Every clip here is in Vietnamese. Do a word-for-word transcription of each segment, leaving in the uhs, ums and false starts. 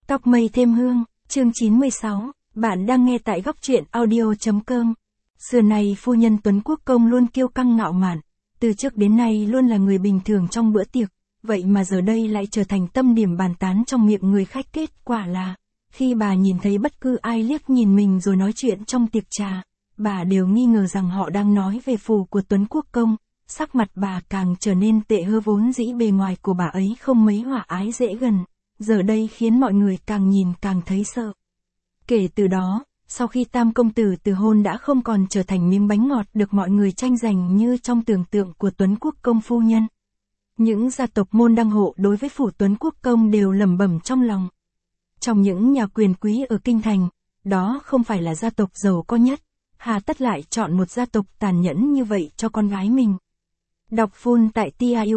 Tóc mây thêm hương, chương chín mươi sáu, bạn đang nghe tại góc truyện audio.com. Xưa này phu nhân Tuấn Quốc công luôn kiêu căng ngạo mạn, từ trước đến nay luôn là người bình thường trong bữa tiệc, vậy mà giờ đây lại trở thành tâm điểm bàn tán trong miệng người khách. Kết quả là, khi bà nhìn thấy bất cứ ai liếc nhìn mình rồi nói chuyện trong tiệc trà, bà đều nghi ngờ rằng họ đang nói về phù của Tuấn Quốc công, sắc mặt bà càng trở nên tệ hơ, vốn dĩ bề ngoài của bà ấy không mấy hòa ái dễ gần, giờ đây khiến mọi người càng nhìn càng thấy sợ. Kể từ đó, sau khi tam công tử từ hôn đã không còn trở thành miếng bánh ngọt được mọi người tranh giành như trong tưởng tượng của Tuấn Quốc công phu nhân. Những gia tộc môn đăng hộ đối với phủ Tuấn Quốc công đều lẩm bẩm trong lòng. Trong những nhà quyền quý ở Kinh Thành, đó không phải là gia tộc giàu có nhất, hà tất lại chọn một gia tộc tàn nhẫn như vậy cho con gái mình. Đọc full tại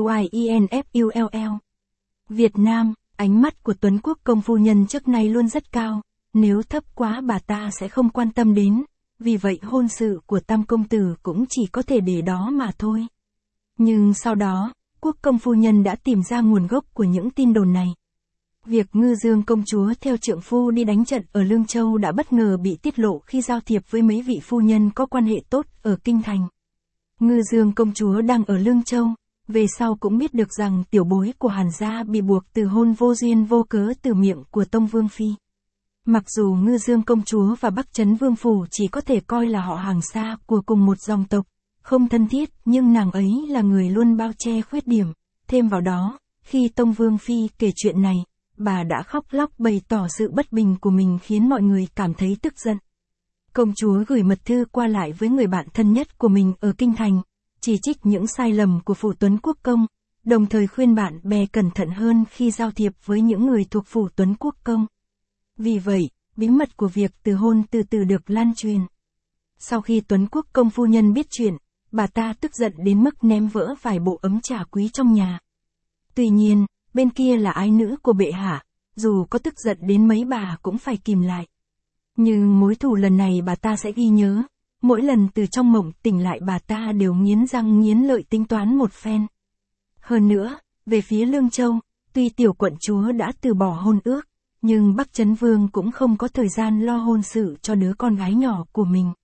TIUIENFULL. Việt Nam, ánh mắt của Tuấn Quốc công phu nhân trước nay luôn rất cao, nếu thấp quá bà ta sẽ không quan tâm đến, vì vậy hôn sự của tam công tử cũng chỉ có thể để đó mà thôi. Nhưng sau đó, Quốc công phu nhân đã tìm ra nguồn gốc của những tin đồn này. Việc Ngư Dương công chúa theo trượng phu đi đánh trận ở Lương Châu đã bất ngờ bị tiết lộ khi giao thiệp với mấy vị phu nhân có quan hệ tốt ở Kinh Thành. Ngư Dương công chúa đang ở Lương Châu, về sau cũng biết được rằng tiểu bối của Hàn gia bị buộc từ hôn vô duyên vô cớ từ miệng của Tông Vương Phi. Mặc dù Ngư Dương công chúa và Bắc Trấn Vương phủ chỉ có thể coi là họ hàng xa của cùng một dòng tộc, không thân thiết, nhưng nàng ấy là người luôn bao che khuyết điểm. Thêm vào đó, khi Tông Vương Phi kể chuyện này, bà đã khóc lóc bày tỏ sự bất bình của mình khiến mọi người cảm thấy tức giận. Công chúa gửi mật thư qua lại với người bạn thân nhất của mình ở Kinh Thành, chỉ trích những sai lầm của phủ Tuấn Quốc công, đồng thời khuyên bạn bè cẩn thận hơn khi giao thiệp với những người thuộc phủ Tuấn Quốc công. Vì vậy, bí mật của việc từ hôn từ từ được lan truyền. Sau khi Tuấn Quốc công phu nhân biết chuyện, bà ta tức giận đến mức ném vỡ vài bộ ấm trà quý trong nhà. Tuy nhiên, bên kia là ái nữ của bệ hạ, dù có tức giận đến mấy bà cũng phải kìm lại. Nhưng mối thù lần này bà ta sẽ ghi nhớ, mỗi lần từ trong mộng tỉnh lại bà ta đều nghiến răng nghiến lợi tính toán một phen. Hơn nữa, về phía Lương Châu, tuy tiểu quận chúa đã từ bỏ hôn ước, nhưng Bắc Trấn Vương cũng không có thời gian lo hôn sự cho đứa con gái nhỏ của mình.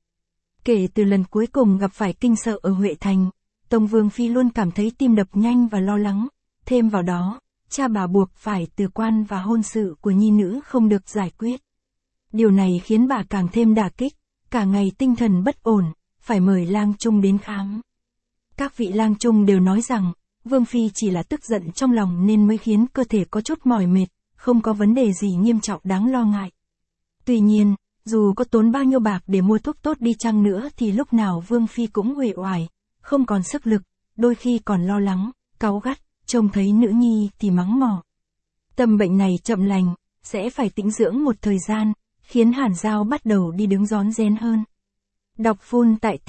Kể từ lần cuối cùng gặp phải kinh sợ ở Huệ Thành, Tông Vương Phi luôn cảm thấy tim đập nhanh và lo lắng. Thêm vào đó, cha bà buộc phải từ quan và hôn sự của nhi nữ không được giải quyết. Điều này khiến bà càng thêm đả kích, cả ngày tinh thần bất ổn, phải mời lang trung đến khám. Các vị lang trung đều nói rằng, Vương Phi chỉ là tức giận trong lòng nên mới khiến cơ thể có chút mỏi mệt, không có vấn đề gì nghiêm trọng đáng lo ngại. Tuy nhiên, dù có tốn bao nhiêu bạc để mua thuốc tốt đi chăng nữa thì lúc nào Vương Phi cũng uể oải, không còn sức lực, đôi khi còn lo lắng, cáu gắt, trông thấy nữ nhi thì mắng mỏ. Tâm bệnh này chậm lành, sẽ phải tĩnh dưỡng một thời gian, khiến Hàn Giao bắt đầu đi đứng rón rén hơn. Đọc full tại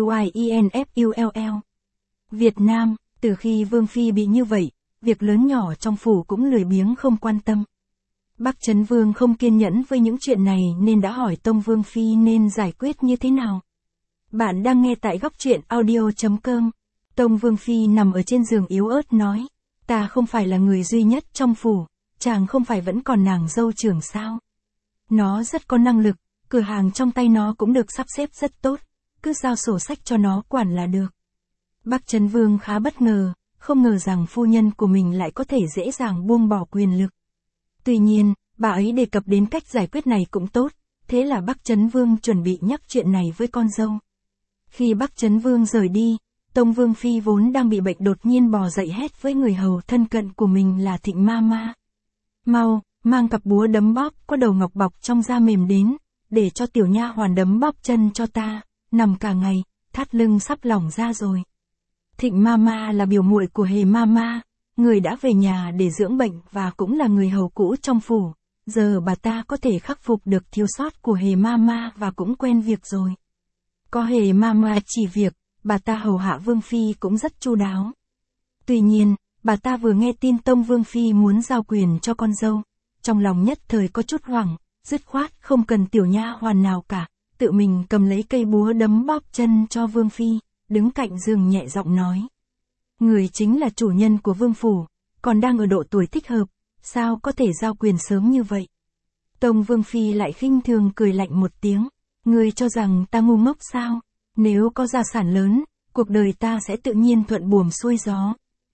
TIUIENFULL. Việt Nam, từ khi Vương Phi bị như vậy, việc lớn nhỏ trong phủ cũng lười biếng không quan tâm. Bắc Trấn Vương không kiên nhẫn với những chuyện này nên đã hỏi Tông Vương Phi nên giải quyết như thế nào. Bạn đang nghe tại góc truyện audio.com. Tông Vương Phi nằm ở trên giường yếu ớt nói, ta không phải là người duy nhất trong phủ, chàng không phải vẫn còn nàng dâu trưởng sao. Nó rất có năng lực, cửa hàng trong tay nó cũng được sắp xếp rất tốt, cứ giao sổ sách cho nó quản là được. Bắc Trấn Vương khá bất ngờ, không ngờ rằng phu nhân của mình lại có thể dễ dàng buông bỏ quyền lực. Tuy nhiên, bà ấy đề cập đến cách giải quyết này cũng tốt, thế là Bắc Trấn Vương chuẩn bị nhắc chuyện này với con dâu. Khi Bắc Trấn Vương rời đi, Tông Vương Phi vốn đang bị bệnh đột nhiên bò dậy hét với người hầu thân cận của mình là Thịnh Ma Ma. Mau, mang cặp búa đấm bóp có đầu ngọc bọc trong da mềm đến, để cho tiểu nha hoàn đấm bóp chân cho ta, nằm cả ngày, thắt lưng sắp lỏng ra rồi. Thịnh Ma Ma là biểu muội của Hề Ma Ma, người đã về nhà để dưỡng bệnh và cũng là người hầu cũ trong phủ, giờ bà ta có thể khắc phục được thiếu sót của Hề Ma Ma và cũng quen việc rồi. Có Hề Ma Ma chỉ việc, bà ta hầu hạ Vương Phi cũng rất chu đáo. Tuy nhiên, bà ta vừa nghe tin Tông Vương Phi muốn giao quyền cho con dâu, trong lòng nhất thời có chút hoảng, dứt khoát không cần tiểu nha hoàn nào cả, tự mình cầm lấy cây búa đấm bóp chân cho Vương Phi, đứng cạnh giường nhẹ giọng nói. Người chính là chủ nhân của Vương phủ, còn đang ở độ tuổi thích hợp, sao có thể giao quyền sớm như vậy? Tông Vương Phi lại khinh thường cười lạnh một tiếng. Ngươi cho rằng ta ngu ngốc sao? Nếu có gia sản lớn, cuộc đời ta sẽ tự nhiên thuận buồm xuôi gió.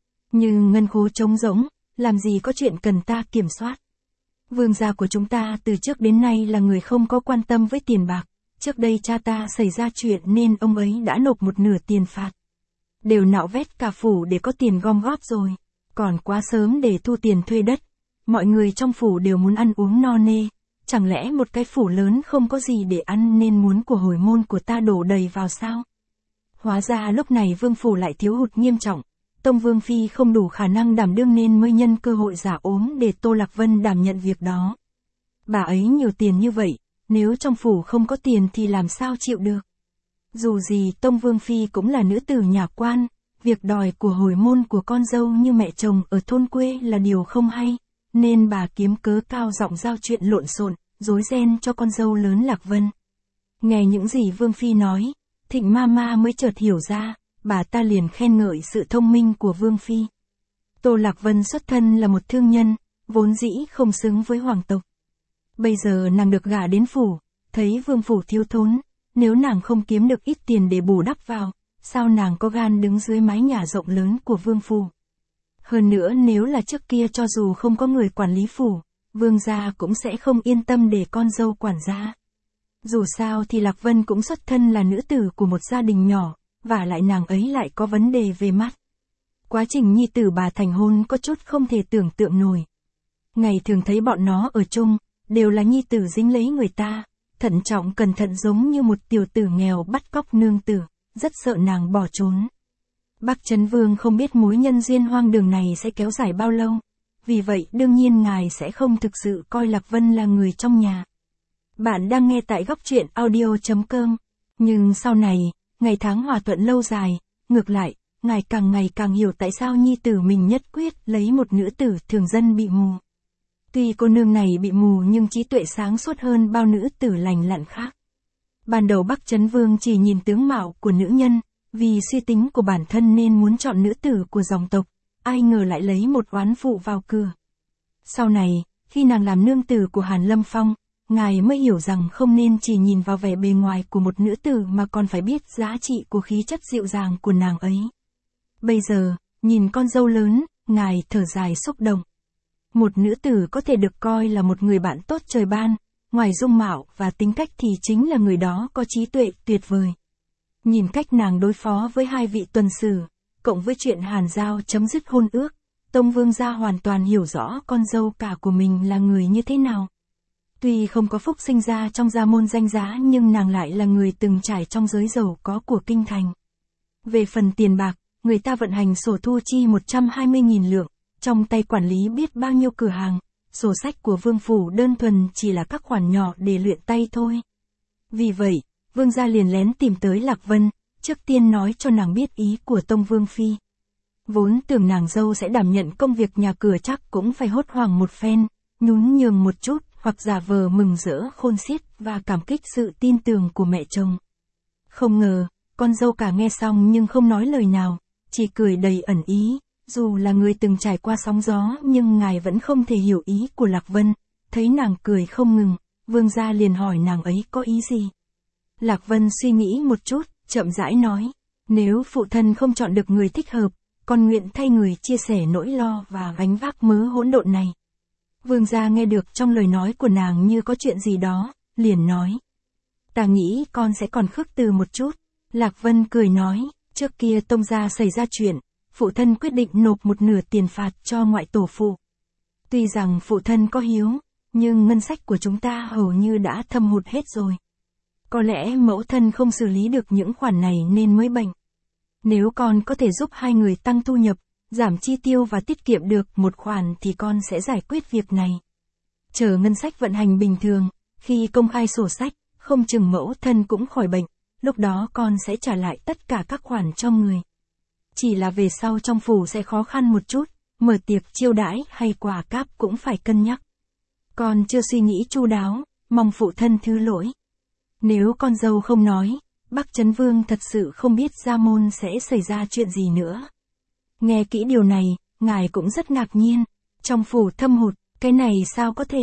Nhưng ngân khố trống rỗng, làm gì có chuyện cần ta kiểm soát. Vương gia của chúng ta từ trước đến nay là người không có quan tâm với tiền bạc. Trước đây cha ta xảy ra chuyện nên ông ấy đã nộp một nửa tiền phạt. Đều nạo vét cả phủ để có tiền gom góp rồi. Còn quá sớm để thu tiền thuê đất. Mọi người trong phủ đều muốn ăn uống no nê. Chẳng lẽ một cái phủ lớn không có gì để ăn nên muốn của hồi môn của ta đổ đầy vào sao? Hóa ra lúc này vương phủ lại thiếu hụt nghiêm trọng. Tông Vương Phi không đủ khả năng đảm đương nên mới nhân cơ hội giả ốm để Tô Lạc Vân đảm nhận việc đó. Bà ấy nhiều tiền như vậy, nếu trong phủ không có tiền thì làm sao chịu được? Dù gì Tông Vương Phi cũng là nữ tử nhà quan, việc đòi của hồi môn của con dâu như mẹ chồng ở thôn quê là điều không hay, nên bà kiếm cớ cao giọng giao chuyện lộn xộn, rối ren cho con dâu lớn Lạc Vân. Nghe những gì Vương Phi nói, Thịnh Mama mới chợt hiểu ra, bà ta liền khen ngợi sự thông minh của Vương Phi. Tô Lạc Vân xuất thân là một thương nhân, vốn dĩ không xứng với hoàng tộc. Bây giờ nàng được gả đến phủ, thấy vương phủ thiếu thốn, nếu nàng không kiếm được ít tiền để bù đắp vào, sao nàng có gan đứng dưới mái nhà rộng lớn của vương phủ. Hơn nữa nếu là trước kia cho dù không có người quản lý phủ, vương gia cũng sẽ không yên tâm để con dâu quản gia. Dù sao thì Lạc Vân cũng xuất thân là nữ tử của một gia đình nhỏ, và lại nàng ấy lại có vấn đề về mắt. Quá trình nhi tử bà thành hôn có chút không thể tưởng tượng nổi. Ngày thường thấy bọn nó ở chung, đều là nhi tử dính lấy người ta, thận trọng cẩn thận giống như một tiểu tử nghèo bắt cóc nương tử, rất sợ nàng bỏ trốn. Bắc Trấn Vương không biết mối nhân duyên hoang đường này sẽ kéo dài bao lâu, vì vậy đương nhiên ngài sẽ không thực sự coi Lạc Vân là người trong nhà. Bạn đang nghe tại góc truyện audio chấm com, nhưng sau này, ngày tháng hòa thuận lâu dài, ngược lại, ngài càng ngày càng hiểu tại sao nhi tử mình nhất quyết lấy một nữ tử thường dân bị mù. Tuy cô nương này bị mù nhưng trí tuệ sáng suốt hơn bao nữ tử lành lặn khác. Ban đầu Bắc Trấn Vương chỉ nhìn tướng mạo của nữ nhân, vì suy tính của bản thân nên muốn chọn nữ tử của dòng tộc, ai ngờ lại lấy một oán phụ vào cửa. Sau này, khi nàng làm nương tử của Hàn Lâm Phong, ngài mới hiểu rằng không nên chỉ nhìn vào vẻ bề ngoài của một nữ tử mà còn phải biết giá trị của khí chất dịu dàng của nàng ấy. Bây giờ, nhìn con dâu lớn, ngài thở dài xúc động. Một nữ tử có thể được coi là một người bạn tốt trời ban, ngoài dung mạo và tính cách thì chính là người đó có trí tuệ tuyệt vời. Nhìn cách nàng đối phó với hai vị tuần sử, cộng với chuyện Hàn Giao chấm dứt hôn ước, Tông Vương gia hoàn toàn hiểu rõ con dâu cả của mình là người như thế nào. Tuy không có phúc sinh ra trong gia môn danh giá nhưng nàng lại là người từng trải trong giới giàu có của kinh thành. Về phần tiền bạc, người ta vận hành sổ thu chi một trăm hai mươi nghìn lượng, trong tay quản lý biết bao nhiêu cửa hàng, sổ sách của vương phủ đơn thuần chỉ là các khoản nhỏ để luyện tay thôi. Vì vậy, vương gia liền lén tìm tới Lạc Vân, trước tiên nói cho nàng biết ý của Tông Vương Phi. Vốn tưởng nàng dâu sẽ đảm nhận công việc nhà cửa chắc cũng phải hốt hoảng một phen, nhún nhường một chút, hoặc giả vờ mừng rỡ khôn xiết và cảm kích sự tin tưởng của mẹ chồng. Không ngờ, con dâu cả nghe xong nhưng không nói lời nào, chỉ cười đầy ẩn ý, dù là người từng trải qua sóng gió nhưng ngài vẫn không thể hiểu ý của Lạc Vân, thấy nàng cười không ngừng, vương gia liền hỏi nàng ấy có ý gì. Lạc Vân suy nghĩ một chút, chậm rãi nói, nếu phụ thân không chọn được người thích hợp, con nguyện thay người chia sẻ nỗi lo và gánh vác mớ hỗn độn này. Vương gia nghe được trong lời nói của nàng như có chuyện gì đó, liền nói. Ta nghĩ con sẽ còn khước từ một chút. Lạc Vân cười nói, trước kia Tông gia xảy ra chuyện, phụ thân quyết định nộp một nửa tiền phạt cho ngoại tổ phụ. Tuy rằng phụ thân có hiếu, nhưng ngân sách của chúng ta hầu như đã thâm hụt hết rồi. Có lẽ mẫu thân không xử lý được những khoản này nên mới bệnh. Nếu con có thể giúp hai người tăng thu nhập, giảm chi tiêu và tiết kiệm được một khoản thì con sẽ giải quyết việc này. Chờ ngân sách vận hành bình thường, khi công khai sổ sách, không chừng mẫu thân cũng khỏi bệnh, lúc đó con sẽ trả lại tất cả các khoản cho người. Chỉ là về sau trong phủ sẽ khó khăn một chút, mở tiệc chiêu đãi hay quà cáp cũng phải cân nhắc. Con chưa suy nghĩ chu đáo, mong phụ thân thứ lỗi. Nếu con dâu không nói, Bắc Trấn Vương thật sự không biết gia môn sẽ xảy ra chuyện gì nữa. Nghe kỹ điều này, ngài cũng rất ngạc nhiên. Trong phủ thâm hụt, cái này sao có thể?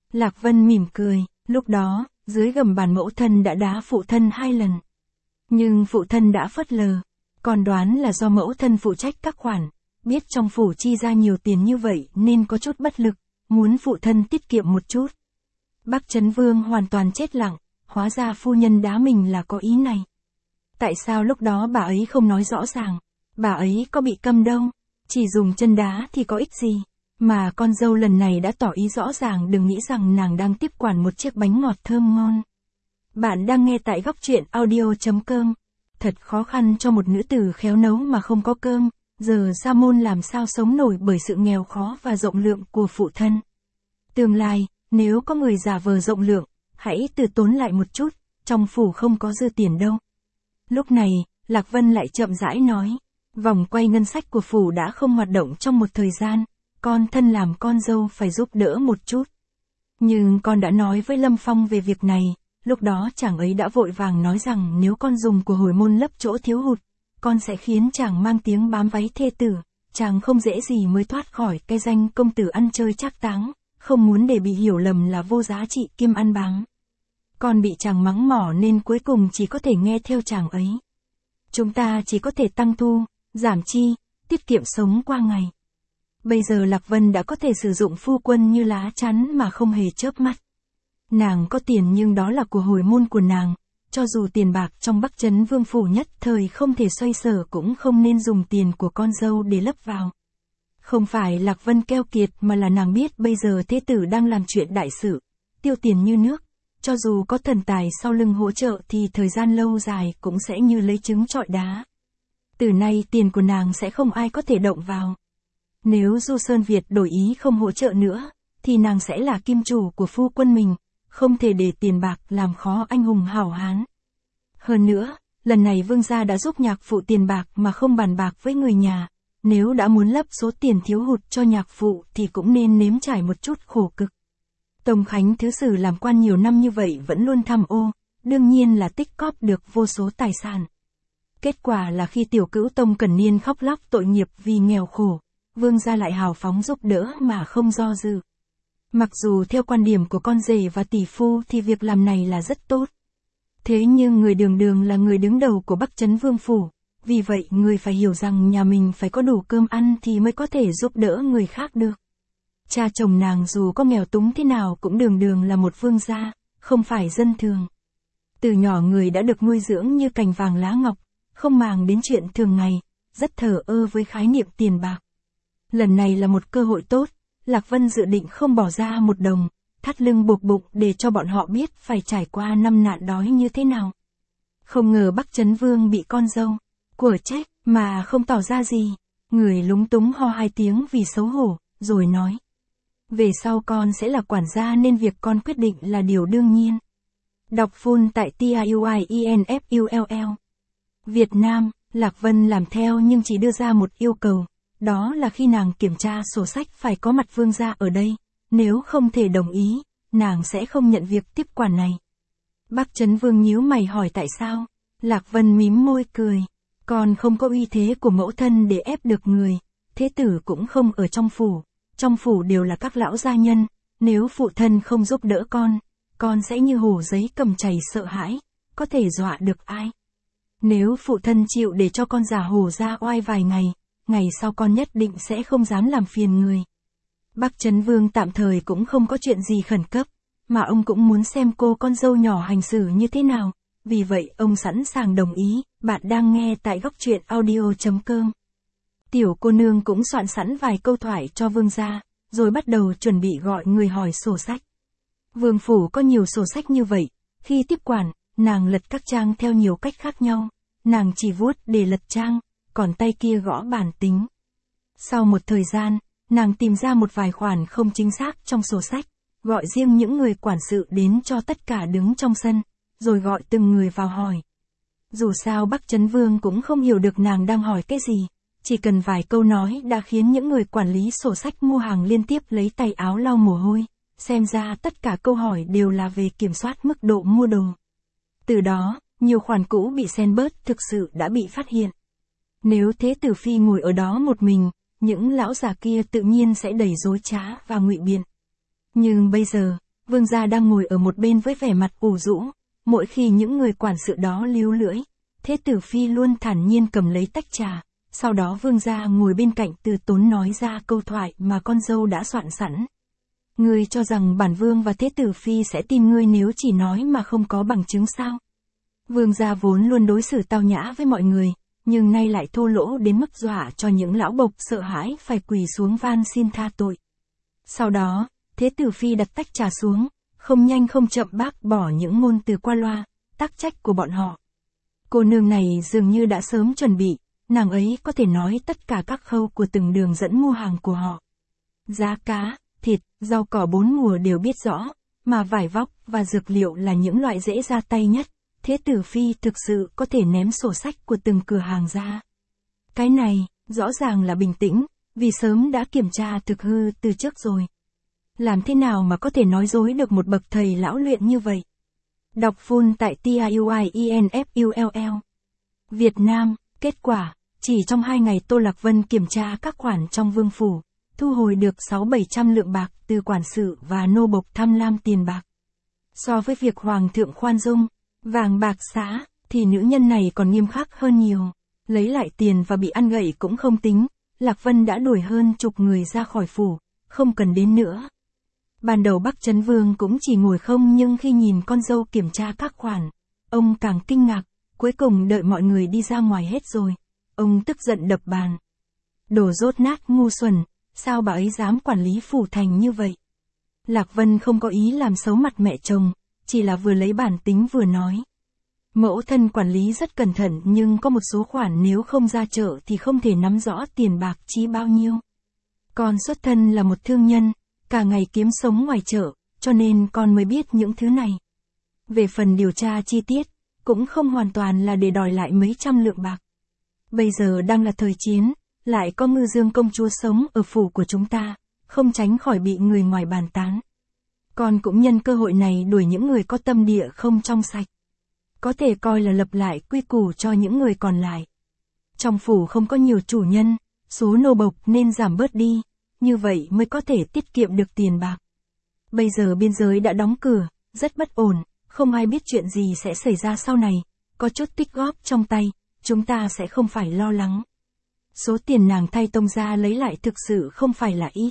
Lạc Vân mỉm cười, lúc đó, dưới gầm bàn mẫu thân đã đá phụ thân hai lần. Nhưng phụ thân đã phớt lờ, còn đoán là do mẫu thân phụ trách các khoản, biết trong phủ chi ra nhiều tiền như vậy nên có chút bất lực, muốn phụ thân tiết kiệm một chút. Bắc Chấn Vương hoàn toàn chết lặng, hóa ra phu nhân đá mình là có ý này. Tại sao lúc đó bà ấy không nói rõ ràng, bà ấy có bị câm đâu, chỉ dùng chân đá thì có ích gì, mà con dâu lần này đã tỏ ý rõ ràng đừng nghĩ rằng nàng đang tiếp quản một chiếc bánh ngọt thơm ngon. Bạn đang nghe tại góc truyện audio.com. Thật khó khăn cho một nữ tử khéo nấu mà không có cơm, giờ Sa Môn làm sao sống nổi bởi sự nghèo khó và rộng lượng của phụ thân. Tương lai, nếu có người giả vờ rộng lượng, hãy từ tốn lại một chút, trong phủ không có dư tiền đâu. Lúc này, Lạc Vân lại chậm rãi nói, vòng quay ngân sách của phủ đã không hoạt động trong một thời gian, con thân làm con dâu phải giúp đỡ một chút. Nhưng con đã nói với Lâm Phong về việc này, lúc đó chàng ấy đã vội vàng nói rằng nếu con dùng của hồi môn lấp chỗ thiếu hụt, con sẽ khiến chàng mang tiếng bám váy thê tử, chàng không dễ gì mới thoát khỏi cái danh công tử ăn chơi trác táng, không muốn để bị hiểu lầm là vô giá trị kiêm ăn bám. Con bị chàng mắng mỏ nên cuối cùng chỉ có thể nghe theo chàng ấy. Chúng ta chỉ có thể tăng thu, giảm chi, tiết kiệm sống qua ngày. Bây giờ Lạc Vân đã có thể sử dụng phu quân như lá chắn mà không hề chớp mắt. Nàng có tiền nhưng đó là của hồi môn của nàng, cho dù tiền bạc trong Bắc Chấn Vương phủ nhất thời không thể xoay sở cũng không nên dùng tiền của con dâu để lấp vào. Không phải Lạc Vân keo kiệt mà là nàng biết bây giờ thế tử đang làm chuyện đại sự, tiêu tiền như nước, cho dù có thần tài sau lưng hỗ trợ thì thời gian lâu dài cũng sẽ như lấy trứng trọi đá. Từ nay tiền của nàng sẽ không ai có thể động vào. Nếu Du Sơn Việt đổi ý không hỗ trợ nữa, thì nàng sẽ là kim chủ của phu quân mình, không thể để tiền bạc làm khó anh hùng hảo hán. Hơn nữa, lần này vương gia đã giúp nhạc phụ tiền bạc mà không bàn bạc với người nhà, nếu đã muốn lấp số tiền thiếu hụt cho nhạc phụ thì cũng nên nếm trải một chút khổ cực. Tông Khánh Thứ Sử làm quan nhiều năm như vậy vẫn luôn tham ô, đương nhiên là tích cóp được vô số tài sản. Kết quả là khi tiểu cữu Tông Cẩn Niên khóc lóc tội nghiệp vì nghèo khổ, vương gia lại hào phóng giúp đỡ mà không do dự. Mặc dù theo quan điểm của con rể và tỷ phu thì việc làm này là rất tốt. Thế nhưng người đường đường là người đứng đầu của Bắc Chấn Vương phủ, vì vậy người phải hiểu rằng nhà mình phải có đủ cơm ăn thì mới có thể giúp đỡ người khác được. Cha chồng nàng dù có nghèo túng thế nào cũng đường đường là một vương gia, không phải dân thường. Từ nhỏ người đã được nuôi dưỡng như cành vàng lá ngọc, không màng đến chuyện thường ngày, rất thờ ơ với khái niệm tiền bạc. Lần này là một cơ hội tốt, Lạc Vân dự định không bỏ ra một đồng, thắt lưng buộc bụng để cho bọn họ biết phải trải qua năm nạn đói như thế nào. Không ngờ Bắc Chấn Vương bị con dâu của trách mà không tỏ ra gì, người lúng túng ho hai tiếng vì xấu hổ, rồi nói: về sau con sẽ là quản gia nên việc con quyết định là điều đương nhiên. Đọc full tại T I U I E N F U L L. Việt Nam, Lạc Vân làm theo nhưng chỉ đưa ra một yêu cầu, đó là khi nàng kiểm tra sổ sách phải có mặt vương gia ở đây, nếu không thể đồng ý, nàng sẽ không nhận việc tiếp quản này. Bắc Chấn Vương nhíu mày hỏi tại sao, Lạc Vân mím môi cười, con không có uy thế của mẫu thân để ép được người, thế tử cũng không ở trong phủ, trong phủ đều là các lão gia nhân, nếu phụ thân không giúp đỡ con, con sẽ như hổ giấy cầm chày sợ hãi, có thể dọa được ai. Nếu phụ thân chịu để cho con giả hổ ra oai vài ngày, ngày sau con nhất định sẽ không dám làm phiền người. Bắc Chấn Vương tạm thời cũng không có chuyện gì khẩn cấp, mà ông cũng muốn xem cô con dâu nhỏ hành xử như thế nào, vì vậy ông sẵn sàng đồng ý. Bạn đang nghe tại góc truyện audio.com. Tiểu cô nương cũng soạn sẵn vài câu thoại cho vương gia, rồi bắt đầu chuẩn bị gọi người hỏi sổ sách. Vương phủ có nhiều sổ sách như vậy, khi tiếp quản, nàng lật các trang theo nhiều cách khác nhau, nàng chỉ vuốt để lật trang, còn tay kia gõ bàn tính. Sau một thời gian, nàng tìm ra một vài khoản không chính xác trong sổ sách, gọi riêng những người quản sự đến cho tất cả đứng trong sân, rồi gọi từng người vào hỏi. Dù sao Bắc Chấn Vương cũng không hiểu được nàng đang hỏi cái gì, chỉ cần vài câu nói đã khiến những người quản lý sổ sách mua hàng liên tiếp lấy tay áo lau mồ hôi, xem ra tất cả câu hỏi đều là về kiểm soát mức độ mua đồ. Từ đó, nhiều khoản cũ bị xen bớt thực sự đã bị phát hiện. Nếu thế tử phi ngồi ở đó một mình, những lão già kia tự nhiên sẽ đầy dối trá và ngụy biện. Nhưng bây giờ, Vương gia đang ngồi ở một bên với vẻ mặt ủ rũ, mỗi khi những người quản sự đó líu lưỡi, Thế tử phi luôn thản nhiên cầm lấy tách trà, sau đó vương gia ngồi bên cạnh từ tốn nói ra câu thoại mà con dâu đã soạn sẵn. Ngươi cho rằng bản vương và thế tử phi sẽ tin ngươi nếu chỉ nói mà không có bằng chứng sao? Vương gia vốn luôn đối xử tao nhã với mọi người, nhưng nay lại thô lỗ đến mức dọa cho những lão bộc sợ hãi phải quỳ xuống van xin tha tội. Sau đó, thế tử phi đặt tách trà xuống, không nhanh không chậm bác bỏ những ngôn từ qua loa, tác trách của bọn họ. Cô nương này dường như đã sớm chuẩn bị, nàng ấy có thể nói tất cả các khâu của từng đường dẫn mua hàng của họ. Giá cá, thịt, rau cỏ bốn mùa đều biết rõ, mà vải vóc và dược liệu là những loại dễ ra tay nhất. Thế tử phi thực sự có thể ném sổ sách của từng cửa hàng ra. Cái này, rõ ràng là bình tĩnh, vì sớm đã kiểm tra thực hư từ trước rồi. Làm thế nào mà có thể nói dối được một bậc thầy lão luyện như vậy? Đọc full tại tiuinfull. Việt Nam, kết quả, chỉ trong hai ngày Tô Lạc Vân kiểm tra các khoản trong vương phủ, thu hồi được sáu bảy trăm lượng bạc từ quản sự và nô bộc tham lam tiền bạc. So với việc Hoàng thượng khoan dung, vàng bạc xá, thì nữ nhân này còn nghiêm khắc hơn nhiều. Lấy lại tiền và bị ăn gậy cũng không tính, Lạc Vân đã đuổi hơn chục người ra khỏi phủ, không cần đến nữa. Ban đầu Bắc Chấn Vương cũng chỉ ngồi không, nhưng khi nhìn con dâu kiểm tra các khoản, ông càng kinh ngạc, cuối cùng đợi mọi người đi ra ngoài hết rồi, ông tức giận đập bàn. Đồ dốt nát ngu xuẩn, sao bà ấy dám quản lý phủ thành như vậy? Lạc Vân không có ý làm xấu mặt mẹ chồng, chỉ là vừa lấy bản tính vừa nói. Mẫu thân quản lý rất cẩn thận, nhưng có một số khoản nếu không ra chợ thì không thể nắm rõ tiền bạc chi bao nhiêu. Con xuất thân là một thương nhân, cả ngày kiếm sống ngoài chợ, cho nên con mới biết những thứ này. Về phần điều tra chi tiết, cũng không hoàn toàn là để đòi lại mấy trăm lượng bạc. Bây giờ đang là thời chiến, lại có Ngư Dương công chúa sống ở phủ của chúng ta, không tránh khỏi bị người ngoài bàn tán. Con cũng nhân cơ hội này đuổi những người có tâm địa không trong sạch. Có thể coi là lập lại quy củ cho những người còn lại. Trong phủ không có nhiều chủ nhân, số nô bộc nên giảm bớt đi, như vậy mới có thể tiết kiệm được tiền bạc. Bây giờ biên giới đã đóng cửa, rất bất ổn, không ai biết chuyện gì sẽ xảy ra sau này, có chút tích góp trong tay, chúng ta sẽ không phải lo lắng. Số tiền nàng thay tông ra lấy lại thực sự không phải là ít.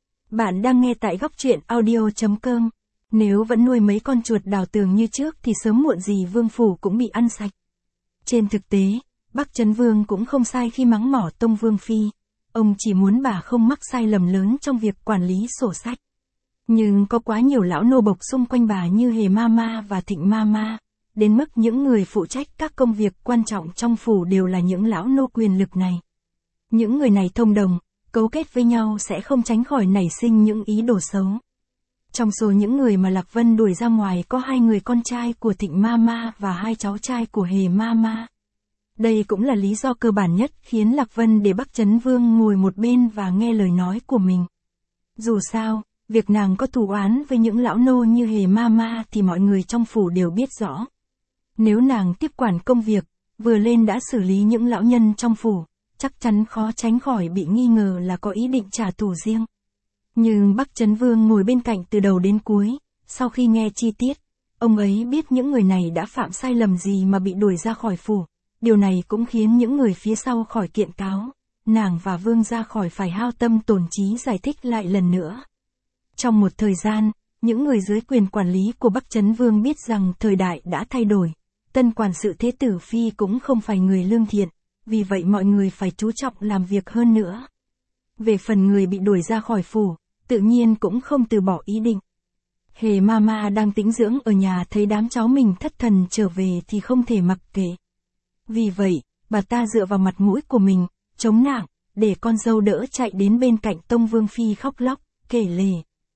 Bạn đang nghe tại góc truyện audio.com. Nếu vẫn nuôi mấy con chuột đào tường như trước thì sớm muộn gì vương phủ cũng bị ăn sạch. Trên thực tế, Bắc Chấn Vương cũng không sai khi mắng mỏ Tông Vương Phi. Ông chỉ muốn bà không mắc sai lầm lớn trong việc quản lý sổ sách. Nhưng có quá nhiều lão nô bộc xung quanh bà như Hề Mama và Thịnh Mama, đến mức những người phụ trách các công việc quan trọng trong phủ đều là những lão nô quyền lực này. Những người này thông đồng, cấu kết với nhau sẽ không tránh khỏi nảy sinh những ý đồ xấu. Trong số những người mà Lạc Vân đuổi ra ngoài có hai người con trai của Thịnh Mama và hai cháu trai của Hề Mama. Đây cũng là lý do cơ bản nhất khiến Lạc Vân để Bắc Chấn Vương ngồi một bên và nghe lời nói của mình. Dù sao, việc nàng có thù oán với những lão nô như Hề Mama thì mọi người trong phủ đều biết rõ. Nếu nàng tiếp quản công việc, vừa lên đã xử lý những lão nhân trong phủ, chắc chắn khó tránh khỏi bị nghi ngờ là có ý định trả thù riêng. Nhưng Bắc Chấn Vương ngồi bên cạnh từ đầu đến cuối, sau khi nghe chi tiết, ông ấy biết những người này đã phạm sai lầm gì mà bị đuổi ra khỏi phủ. Điều này cũng khiến những người phía sau khỏi kiện cáo, nàng và vương ra khỏi phải hao tâm tổn trí giải thích lại lần nữa. Trong một thời gian, những người dưới quyền quản lý của Bắc Chấn Vương biết rằng thời đại đã thay đổi, tân quản sự Thế tử Phi cũng không phải người lương thiện, vì vậy mọi người phải chú trọng làm việc hơn nữa. Về phần người bị đuổi ra khỏi phủ, tự nhiên cũng không từ bỏ ý định. Hề Mama đang tĩnh dưỡng ở nhà thấy đám cháu mình thất thần trở về thì không thể mặc kệ. Vì vậy, bà ta dựa vào mặt mũi của mình, chống nạng, để con dâu đỡ chạy đến bên cạnh Tông Vương Phi khóc lóc, kể lể.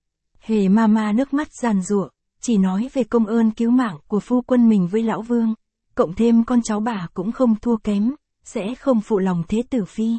Hề Mama nước mắt giàn giụa, chỉ nói về công ơn cứu mạng của phu quân mình với lão vương, cộng thêm con cháu bà cũng không thua kém, sẽ không phụ lòng Thế tử Phi.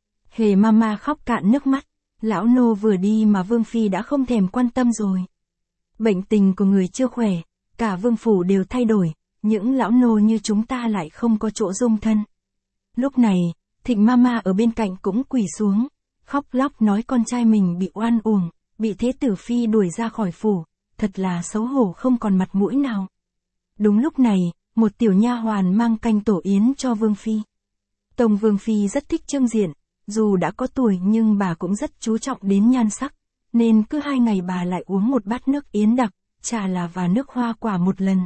Hề Mama khóc cạn nước mắt, lão nô vừa đi mà Vương Phi đã không thèm quan tâm rồi. Bệnh tình của người chưa khỏe, cả vương phủ đều thay đổi. Những lão nô như chúng ta lại không có chỗ dung thân. Lúc này, Thịnh Mama ở bên cạnh cũng quỳ xuống, khóc lóc nói con trai mình bị oan uổng, bị Thế tử Phi đuổi ra khỏi phủ, thật là xấu hổ không còn mặt mũi nào. Đúng lúc này, một tiểu nha hoàn mang canh tổ yến cho Vương Phi. Tông Vương Phi rất thích trưng diện, dù đã có tuổi nhưng bà cũng rất chú trọng đến nhan sắc, nên cứ hai ngày bà lại uống một bát nước yến đặc, trà là và nước hoa quả một lần.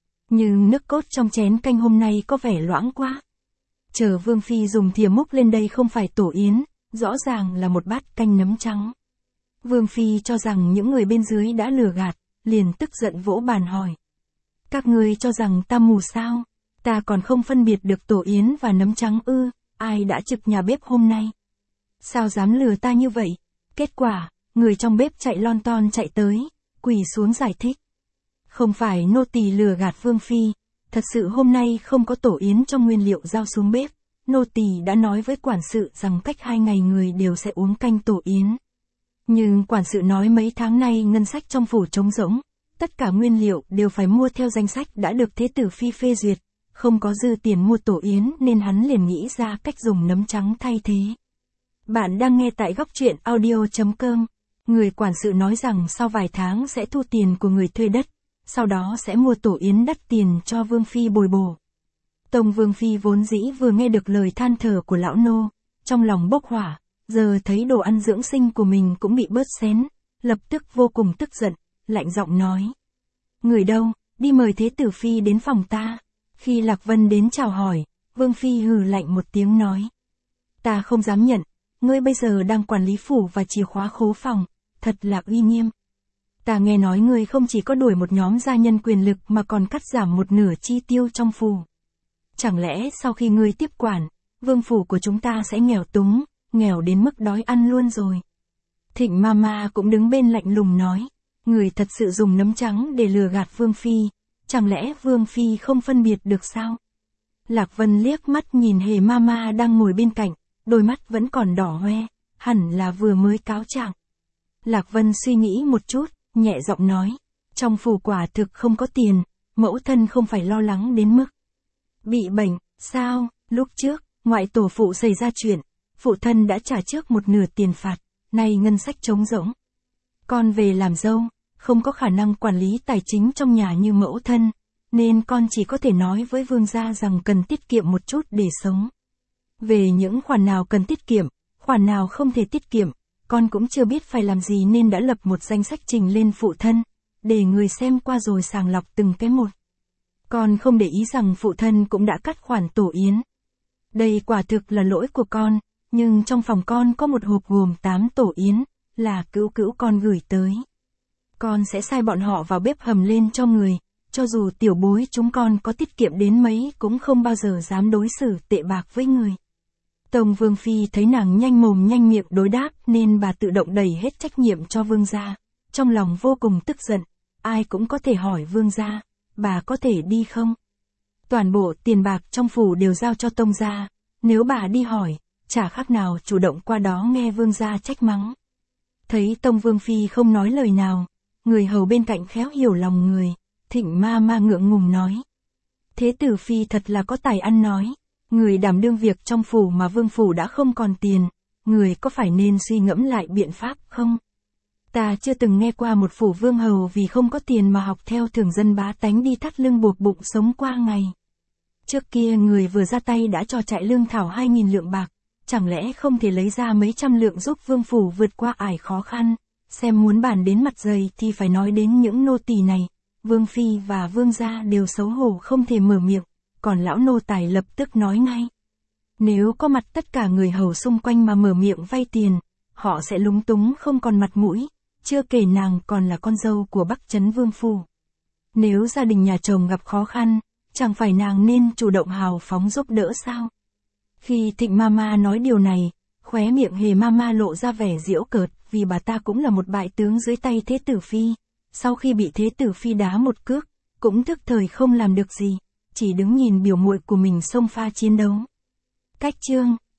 Nhưng nước cốt trong chén canh hôm nay có vẻ loãng quá. Chờ Vương Phi dùng thìa múc lên đây không phải tổ yến, rõ ràng là một bát canh nấm trắng. Vương Phi cho rằng những người bên dưới đã lừa gạt, liền tức giận vỗ bàn hỏi. Các ngươi cho rằng ta mù sao? Ta còn không phân biệt được tổ yến và nấm trắng ư, ai đã trực nhà bếp hôm nay? Sao dám lừa ta như vậy? Kết quả, người trong bếp chạy lon ton chạy tới, quỳ xuống giải thích. Không phải nô tỳ lừa gạt Vương Phi, thật sự hôm nay không có tổ yến trong nguyên liệu giao xuống bếp, nô tỳ đã nói với quản sự rằng cách hai ngày người đều sẽ uống canh tổ yến. Nhưng quản sự nói mấy tháng nay ngân sách trong phủ trống rỗng, tất cả nguyên liệu đều phải mua theo danh sách đã được Thế tử Phi phê duyệt, không có dư tiền mua tổ yến nên hắn liền nghĩ ra cách dùng nấm trắng thay thế. Bạn đang nghe tại góc truyện audio chấm com. Người quản sự nói rằng sau vài tháng sẽ thu tiền của người thuê đất, sau đó sẽ mua tổ yến đắt tiền cho Vương Phi bồi bổ. Tông Vương Phi vốn dĩ vừa nghe được lời than thở của lão nô, trong lòng bốc hỏa, giờ thấy đồ ăn dưỡng sinh của mình cũng bị bớt xén, lập tức vô cùng tức giận, lạnh giọng nói. Người đâu, đi mời Thế tử Phi đến phòng ta. Khi Lạc Vân đến chào hỏi, Vương Phi hừ lạnh một tiếng nói. Ta không dám nhận, ngươi bây giờ đang quản lý phủ và chìa khóa khố phòng, thật là uy nghiêm. Ta nghe nói ngươi không chỉ có đuổi một nhóm gia nhân quyền lực mà còn cắt giảm một nửa chi tiêu trong phủ. Chẳng lẽ sau khi ngươi tiếp quản, vương phủ của chúng ta sẽ nghèo túng, nghèo đến mức đói ăn luôn rồi. Thịnh Mama cũng đứng bên lạnh lùng nói, người thật sự dùng nấm trắng để lừa gạt Vương Phi, chẳng lẽ Vương Phi không phân biệt được sao? Lạc Vân liếc mắt nhìn Hề Mama đang ngồi bên cạnh, đôi mắt vẫn còn đỏ hoe, hẳn là vừa mới cáo trạng. Lạc Vân suy nghĩ một chút, nhẹ giọng nói, trong phủ quả thực không có tiền, mẫu thân không phải lo lắng đến mức bị bệnh, sao? Lúc trước, ngoại tổ phụ xảy ra chuyện, phụ thân đã trả trước một nửa tiền phạt, nay ngân sách trống rỗng. Con về làm dâu, không có khả năng quản lý tài chính trong nhà như mẫu thân, nên con chỉ có thể nói với vương gia rằng cần tiết kiệm một chút để sống. Về những khoản nào cần tiết kiệm, khoản nào không thể tiết kiệm, con cũng chưa biết phải làm gì nên đã lập một danh sách trình lên phụ thân, để người xem qua rồi sàng lọc từng cái một. Con không để ý rằng phụ thân cũng đã cắt khoản tổ yến. Đây quả thực là lỗi của con, nhưng trong phòng con có một hộp gồm tám tổ yến, là cữu cữu con gửi tới. Con sẽ sai bọn họ vào bếp hầm lên cho người, cho dù tiểu bối chúng con có tiết kiệm đến mấy cũng không bao giờ dám đối xử tệ bạc với người. Tông Vương Phi thấy nàng nhanh mồm nhanh miệng đối đáp nên bà tự động đẩy hết trách nhiệm cho vương gia, trong lòng vô cùng tức giận, ai cũng có thể hỏi vương gia, bà có thể đi không? Toàn bộ tiền bạc trong phủ đều giao cho tông gia, nếu bà đi hỏi, chả khác nào chủ động qua đó nghe vương gia trách mắng. Thấy Tông Vương Phi không nói lời nào, người hầu bên cạnh khéo hiểu lòng người, Thịnh Mama ngượng ngùng nói. Thế tử Phi thật là có tài ăn nói, người đảm đương việc trong phủ mà vương phủ đã không còn tiền, người có phải nên suy ngẫm lại biện pháp không? Ta chưa từng nghe qua một phủ vương hầu vì không có tiền mà học theo thường dân bá tánh đi thắt lưng buộc bụng sống qua ngày. Trước kia người vừa ra tay đã cho trại lương thảo hai nghìn lượng bạc, chẳng lẽ không thể lấy ra mấy trăm lượng giúp vương phủ vượt qua ải khó khăn, xem muốn bàn đến mặt dày thì phải nói đến những nô tỳ này, Vương Phi và Vương gia đều xấu hổ không thể mở miệng, còn lão nô tài lập tức nói ngay. Nếu có mặt tất cả người hầu xung quanh mà mở miệng vay tiền, họ sẽ lúng túng không còn mặt mũi, chưa kể nàng còn là con dâu của Bắc Trấn Vương Phủ. Nếu gia đình nhà chồng gặp khó khăn, chẳng phải nàng nên chủ động hào phóng giúp đỡ sao? Khi Thịnh Mama nói điều này, khóe miệng Hề Mama lộ ra vẻ giễu cợt, vì bà ta cũng là một bại tướng dưới tay Thế tử Phi, sau khi bị Thế tử Phi đá một cước, cũng thức thời không làm được gì, chỉ đứng nhìn biểu muội của mình xông pha chiến đấu. Cách chương